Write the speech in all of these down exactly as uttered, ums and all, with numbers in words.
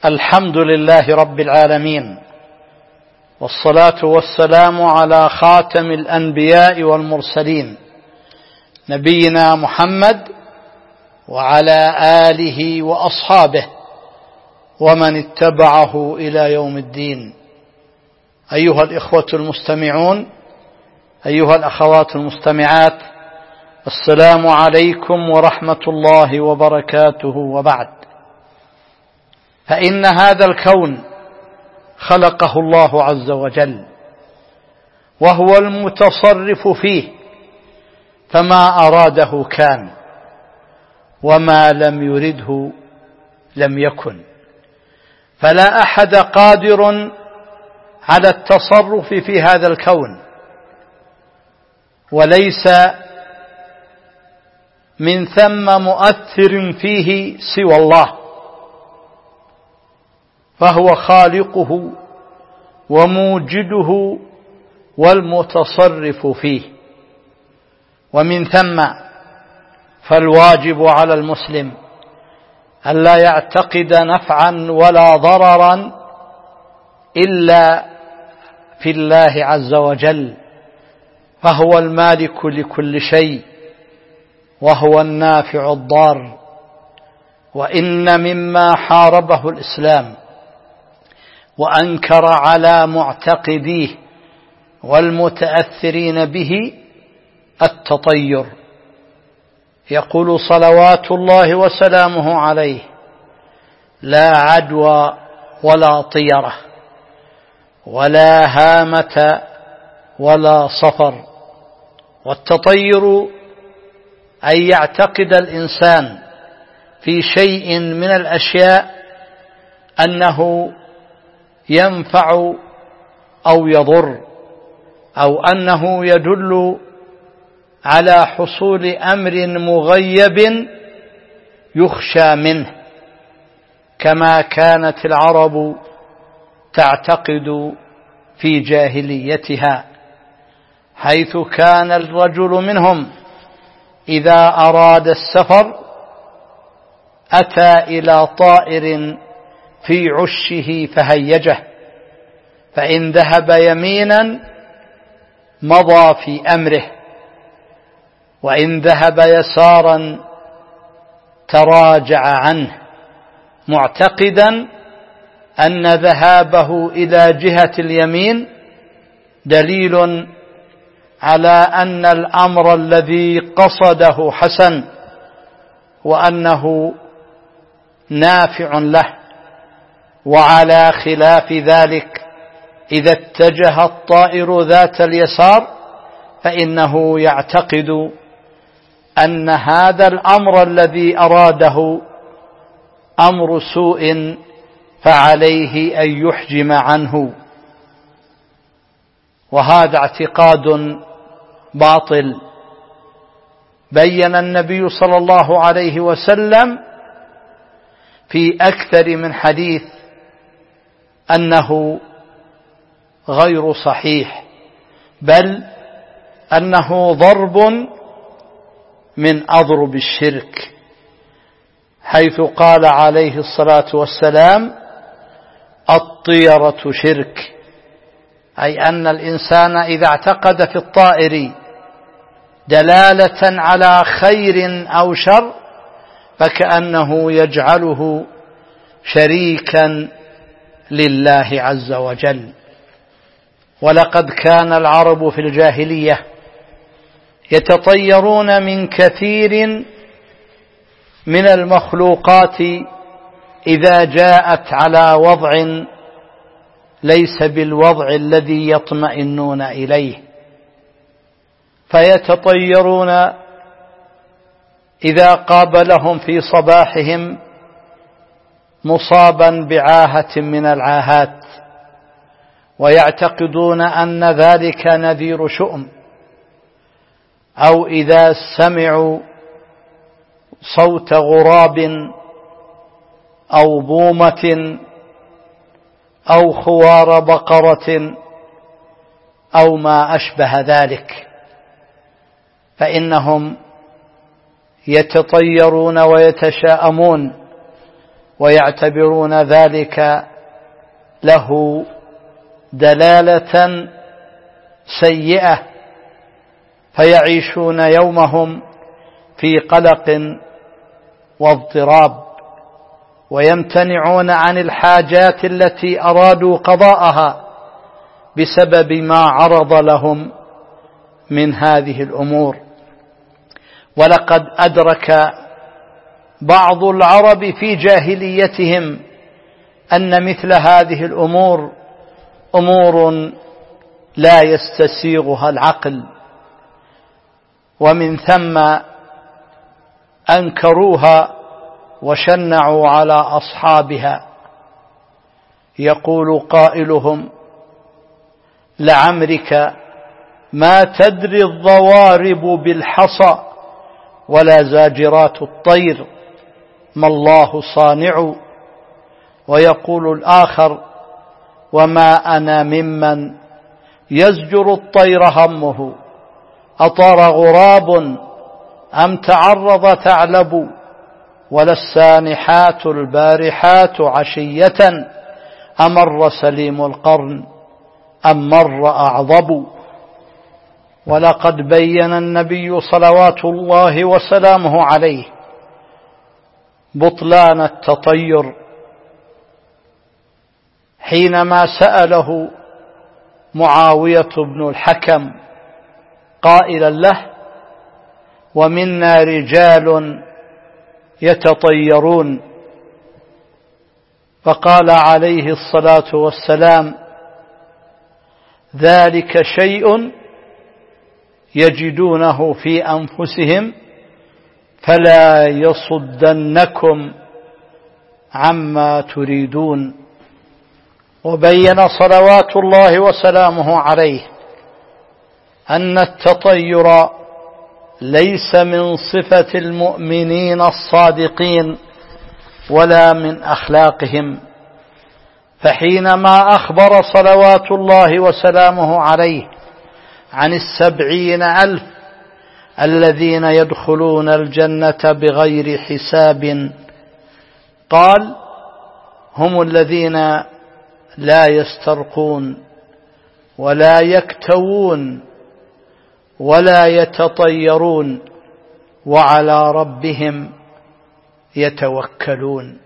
الحمد لله رب العالمين، والصلاة والسلام على خاتم الأنبياء والمرسلين نبينا محمد وعلى آله وأصحابه ومن اتبعه إلى يوم الدين. أيها الإخوة المستمعون، أيها الأخوات المستمعات، السلام عليكم ورحمة الله وبركاته. وبعد، فإن هذا الكون خلقه الله عز وجل، وهو المتصرف فيه، فما أراده كان، وما لم يرده لم يكن. فلا أحد قادر على التصرف في هذا الكون، وليس من ثم مؤثر فيه سوى الله، فهو خالقه وموجده والمتصرف فيه. ومن ثم فالواجب على المسلم ألا يعتقد نفعا ولا ضررا إلا في الله عز وجل، فهو المالك لكل شيء، وهو النافع الضار. وإن مما حاربه الإسلام وأنكر على معتقديه والمتأثرين به التطير. يقول صلوات الله وسلامه عليه: لا عدوى ولا طيرة ولا هامة ولا صفر. والتطير أن يعتقد الإنسان في شيء من الأشياء أنه ينفع أو يضر، أو أنه يدل على حصول أمر مغيب يخشى منه، كما كانت العرب تعتقد في جاهليتها، حيث كان الرجل منهم إذا أراد السفر أتى إلى طائر في عشه فهيجه، فإن ذهب يمينا مضى في أمره، وإن ذهب يسارا تراجع عنه، معتقدا أن ذهابه إلى جهة اليمين دليل على أن الأمر الذي قصده حسن، وأنه نافع له. وعلى خلاف ذلك، إذا اتجه الطائر ذات اليسار فإنه يعتقد أن هذا الأمر الذي أراده أمر سوء، فعليه أن يحجم عنه. وهذا اعتقاد باطل. بين النبي صلى الله عليه وسلم في أكثر من حديث أنه غير صحيح، بل أنه ضرب من أضرب الشرك، حيث قال عليه الصلاة والسلام: الطيرة شرك، أي أن الإنسان إذا اعتقد في الطائر دلالة على خير أو شر فكأنه يجعله شريكا لله عز وجل. ولقد كان العرب في الجاهلية يتطيرون من كثير من المخلوقات إذا جاءت على وضع ليس بالوضع الذي يطمئنون إليه، فيتطيرون إذا قابلهم في صباحهم مصابا بعاهة من العاهات، ويعتقدون أن ذلك نذير شؤم، أو إذا سمعوا صوت غراب أو بومة أو خوار بقرة أو ما أشبه ذلك، فإنهم يتطيرون ويتشاءمون ويعتبرون ذلك له دلالة سيئة، فيعيشون يومهم في قلق واضطراب، ويمتنعون عن الحاجات التي أرادوا قضاءها بسبب ما عرض لهم من هذه الأمور. ولقد أدرك بعض العرب في جاهليتهم أن مثل هذه الأمور أمور لا يستسيغها العقل، ومن ثم أنكروها وشنعوا على أصحابها. يقول قائلهم: لعمرك ما تدري الضوارب بالحصى ولا زاجرات الطير ما الله صانع. ويقول الآخر: وما أنا ممن يزجر الطير همه أطار غراب أم تعرض ثعلب ولا السانحات البارحات عشية أمر سليم القرن أم مر أعضب. ولقد بين النبي صلوات الله وسلامه عليه بطلان التطير حينما سأله معاوية بن الحكم قائلا له: ومنا رجال يتطيرون. فقال عليه الصلاة والسلام: ذلك شيء يجدونه في أنفسهم فلا يصدنكم عما تريدون. وبين صلوات الله وسلامه عليه أن التطير ليس من صفة المؤمنين الصادقين ولا من أخلاقهم. فحينما أخبر صلوات الله وسلامه عليه عن السبعين ألف الذين يدخلون الجنة بغير حساب قال: هم الذين لا يسترقون ولا يكتوون ولا يتطيرون وعلى ربهم يتوكلون.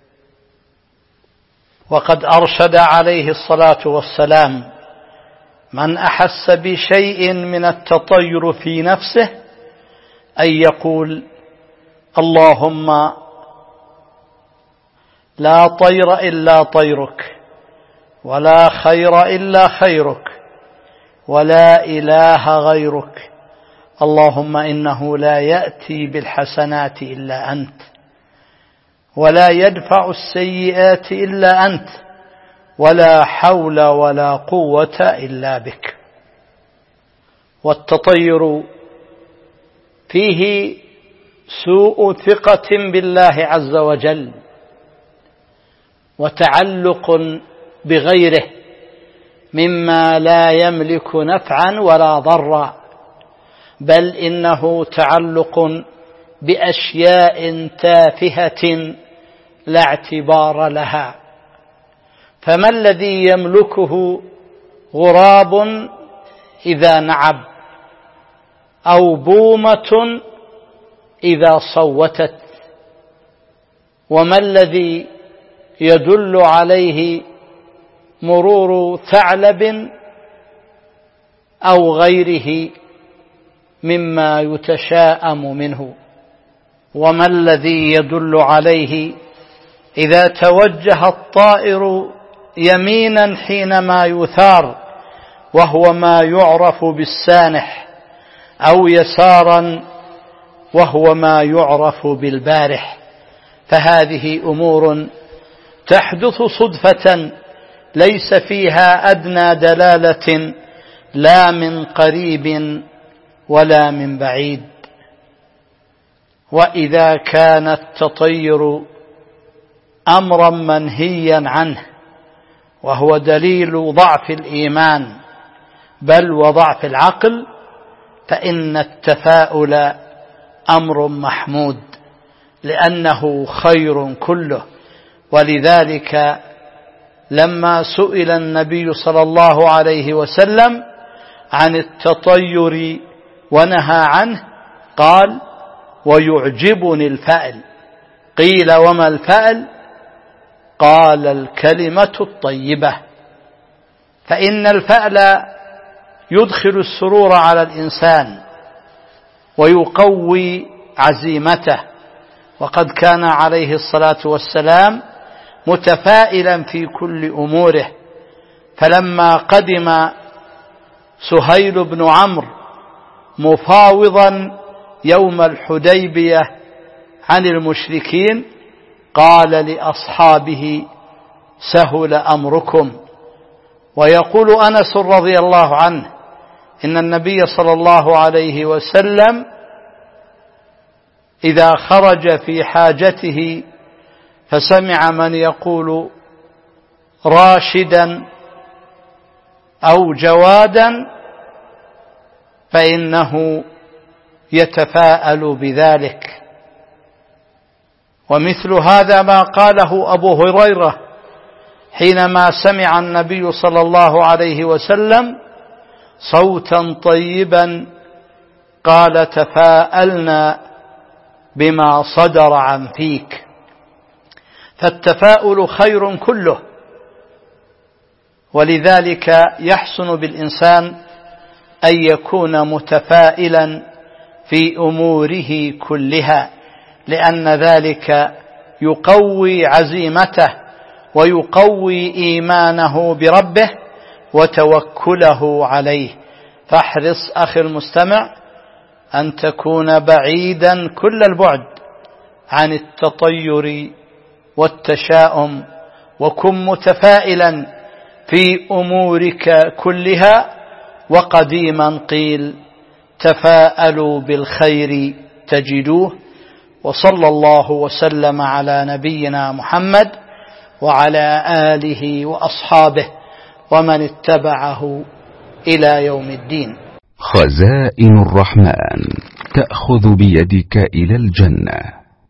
وقد أرشد عليه الصلاة والسلام من أحس بشيء من التطير في نفسه أن يقول: اللهم لا طير إلا طيرك ولا خير إلا خيرك ولا إله غيرك، اللهم إنه لا يأتي بالحسنات إلا أنت ولا يدفع السيئات إلا أنت ولا حول ولا قوة إلا بك. والتطير فيه سوء ثقة بالله عز وجل وتعلق بغيره مما لا يملك نفعا ولا ضرا، بل إنه تعلق بأشياء تافهة لا اعتبار لها. فما الذي يملكه غراب إذا نعب أو بومة إذا صوتت؟ وما الذي يدل عليه مرور ثعلب أو غيره مما يتشاءم منه؟ وما الذي يدل عليه إذا توجه الطائر يمينا حينما يثار وهو ما يعرف بالسانح، أو يسارا وهو ما يعرف بالبارح؟ فهذه أمور تحدث صدفة ليس فيها أدنى دلالة لا من قريب ولا من بعيد. وإذا كان التطير أمرا منهيا عنه وهو دليل ضعف الإيمان بل وضعف العقل، فإن التفاؤل أمر محمود، لأنه خير كله ولذلك لما سئل النبي صلى الله عليه وسلم عن التطير ونهى عنه قال: ويعجبني الفأل. قيل: وما الفأل؟ قال: الكلمة الطيبة. فإن الفأل يدخل السرور على الإنسان ويقوي عزيمته، وقد كان عليه الصلاة والسلام متفائلا في كل أموره. فلما قدم سهيل بن عمرو مفاوضا يوم الحديبية عن المشركين قال لأصحابه: سهل أمركم. ويقول أنس رضي الله عنه: إن النبي صلى الله عليه وسلم إذا خرج في حاجته فسمع من يقول راشدا أو جوادا فإنه يتفاءل بذلك. ومثل هذا ما قاله أبو هريرة حينما سمع النبي صلى الله عليه وسلم صوتا طيبا قال: تفاءلنا بما صدر عن فيك. فالتفاؤل خير كله، ولذلك يحسن بالإنسان أن يكون متفائلا في أموره كلها، لأن ذلك يقوي عزيمته ويقوي إيمانه بربه وتوكله عليه. فاحرص أخي المستمع أن تكون بعيدا كل البعد عن التطير والتشاؤم، وكن متفائلا في أمورك كلها. وقديما قيل: تفاءلوا بالخير تجدوه. وصلى الله وسلم على نبينا محمد وعلى آله وأصحابه ومن اتبعه إلى يوم الدين. خزائن الرحمن تأخذ بيدك إلى الجنة.